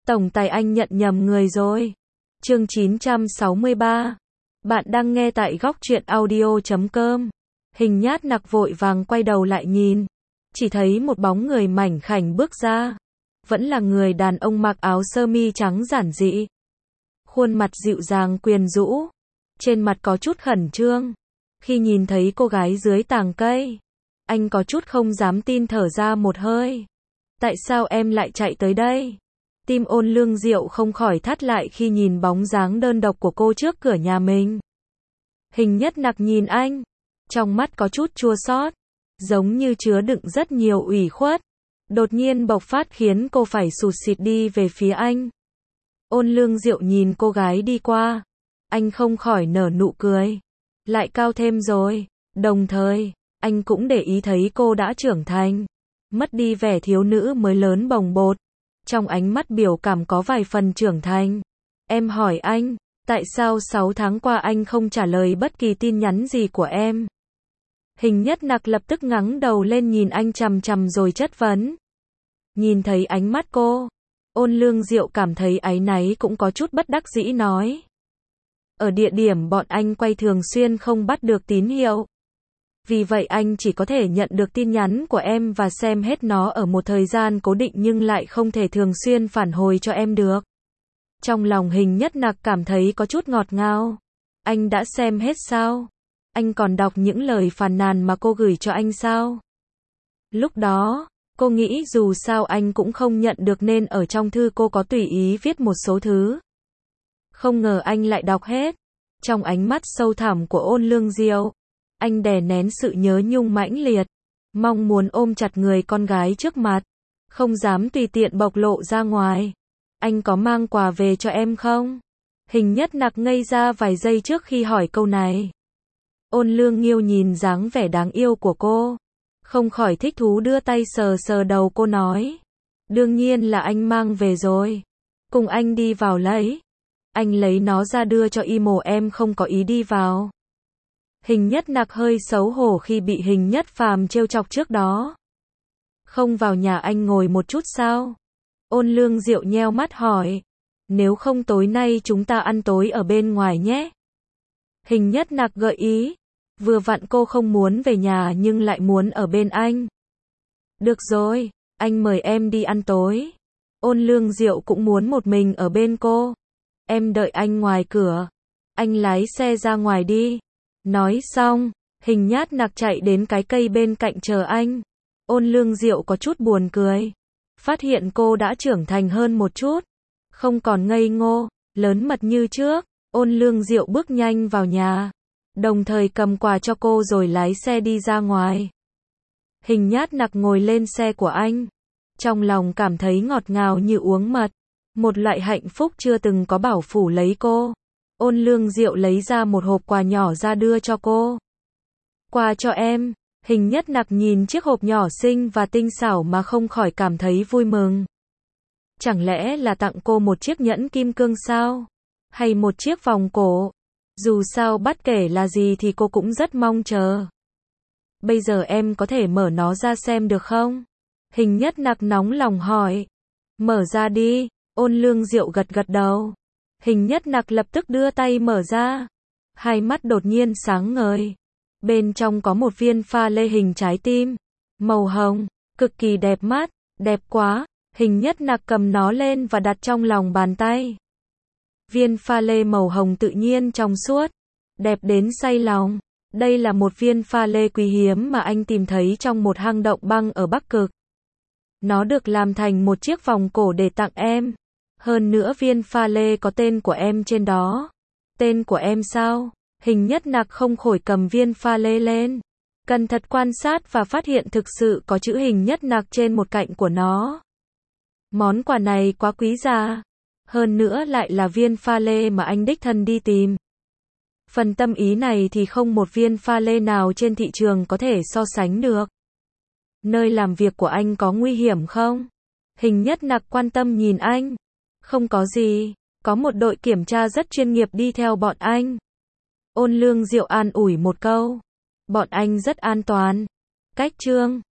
Tổng tài anh nhận nhầm người rồi. Chương 963. Bạn đang nghe tại góc truyện audio.com. Hình Nhát Nặc vội vàng quay đầu lại nhìn. Chỉ thấy một bóng người mảnh khảnh bước ra. Vẫn là người đàn ông mặc áo sơ mi trắng giản dị. Khuôn mặt dịu dàng quyến rũ. Trên mặt có chút khẩn trương. Khi nhìn thấy cô gái dưới tàng cây, anh có chút không dám tin thở ra một hơi. Tại sao em lại chạy tới đây? Tim Ôn Lương Diệu không khỏi thắt lại khi nhìn bóng dáng đơn độc của cô trước cửa nhà mình. Hình Nhất Nặc nhìn anh, trong mắt có chút chua xót, giống như chứa đựng rất nhiều ủy khuất. Đột nhiên bộc phát khiến cô phải sụt sịt đi về phía anh. Ôn Lương Diệu nhìn cô gái đi qua, anh không khỏi nở nụ cười. Lại cao thêm rồi. Đồng thời, anh cũng để ý thấy cô đã trưởng thành, mất đi vẻ thiếu nữ mới lớn bồng bột. Trong ánh mắt biểu cảm có vài phần trưởng thành. Em hỏi anh, tại sao 6 tháng qua anh không trả lời bất kỳ tin nhắn gì của em? Hình Nhất Nặc lập tức ngẩng đầu lên nhìn anh chằm chằm rồi chất vấn. Nhìn thấy ánh mắt cô, Ôn Lương Diệu cảm thấy áy náy cũng có chút bất đắc dĩ nói. Ở địa điểm bọn anh quay thường xuyên không bắt được tín hiệu. Vì vậy anh chỉ có thể nhận được tin nhắn của em và xem hết nó ở một thời gian cố định nhưng lại không thể thường xuyên phản hồi cho em được. Trong lòng Hình Nhất Nặc cảm thấy có chút ngọt ngào. Anh đã xem hết sao? Anh còn đọc những lời phàn nàn mà cô gửi cho anh sao? Lúc đó, cô nghĩ dù sao anh cũng không nhận được nên ở trong thư cô có tùy ý viết một số thứ. Không ngờ anh lại đọc hết. Trong ánh mắt sâu thẳm của Ôn Lương Diệu, anh đè nén sự nhớ nhung mãnh liệt, mong muốn ôm chặt người con gái trước mặt, không dám tùy tiện bộc lộ ra ngoài. Anh có mang quà về cho em không? Hình Nhất Nặc ngây ra vài giây trước khi hỏi câu này. Ôn Lương Nghiêu nhìn dáng vẻ đáng yêu của cô, không khỏi thích thú đưa tay sờ sờ đầu cô nói. Đương nhiên là anh mang về rồi. Cùng anh đi vào lấy. Anh lấy nó ra đưa cho y mồ, em không có ý đi vào. Hình Nhất Nặc hơi xấu hổ khi bị Hình Nhất Phàm trêu chọc trước đó. Không vào nhà anh ngồi một chút sao? Ôn Lương Diệu nheo mắt hỏi. Nếu không tối nay chúng ta ăn tối ở bên ngoài nhé. Hình Nhất Nặc gợi ý. Vừa vặn cô không muốn về nhà nhưng lại muốn ở bên anh. Được rồi, anh mời em đi ăn tối. Ôn Lương Diệu cũng muốn một mình ở bên cô. Em đợi anh ngoài cửa. Anh lái xe ra ngoài đi. Nói xong, Hình Nhát Nặc chạy đến cái cây bên cạnh chờ anh. Ôn Lương Diệu có chút buồn cười. Phát hiện cô đã trưởng thành hơn một chút. Không còn ngây ngô, lớn mật như trước. Ôn Lương Diệu bước nhanh vào nhà. Đồng thời cầm quà cho cô rồi lái xe đi ra ngoài. Hình Nhát Nặc ngồi lên xe của anh. Trong lòng cảm thấy ngọt ngào như uống mật. Một loại hạnh phúc chưa từng có bảo phủ lấy cô. Ôn Lương Diệu lấy ra một hộp quà nhỏ ra đưa cho cô. Quà cho em. Hình Nhất Nặc nhìn chiếc hộp nhỏ xinh và tinh xảo mà không khỏi cảm thấy vui mừng. Chẳng lẽ là tặng cô một chiếc nhẫn kim cương sao? Hay một chiếc vòng cổ? Dù sao bất kể là gì thì cô cũng rất mong chờ. Bây giờ em có thể mở nó ra xem được không? Hình Nhất Nặc nóng lòng hỏi. Mở ra đi. Ôn Lương Diệu gật gật đầu. Hình Nhất Nặc lập tức đưa tay mở ra. Hai mắt đột nhiên sáng ngời. Bên trong có một viên pha lê hình trái tim. Màu hồng, cực kỳ đẹp mắt, đẹp quá. Hình Nhất Nặc cầm nó lên và đặt trong lòng bàn tay. Viên pha lê màu hồng tự nhiên trong suốt, đẹp đến say lòng. Đây là một viên pha lê quý hiếm mà anh tìm thấy trong một hang động băng ở Bắc Cực. Nó được làm thành một chiếc vòng cổ để tặng em. Hơn nữa viên pha lê có tên của em trên đó. Tên của em sao? Hình Nhất Nặc không khỏi cầm viên pha lê lên. Cẩn thận quan sát và phát hiện thực sự có chữ Hình Nhất Nặc trên một cạnh của nó. Món quà này quá quý giá. Hơn nữa lại là viên pha lê mà anh đích thân đi tìm. Phần tâm ý này thì không một viên pha lê nào trên thị trường có thể so sánh được. Nơi làm việc của anh có nguy hiểm không? Hình Nhất Nặc quan tâm nhìn anh. Không có gì, có một đội kiểm tra rất chuyên nghiệp đi theo bọn anh. Ôn Lương Diệu an ủi một câu. Bọn anh rất an toàn. Cách chương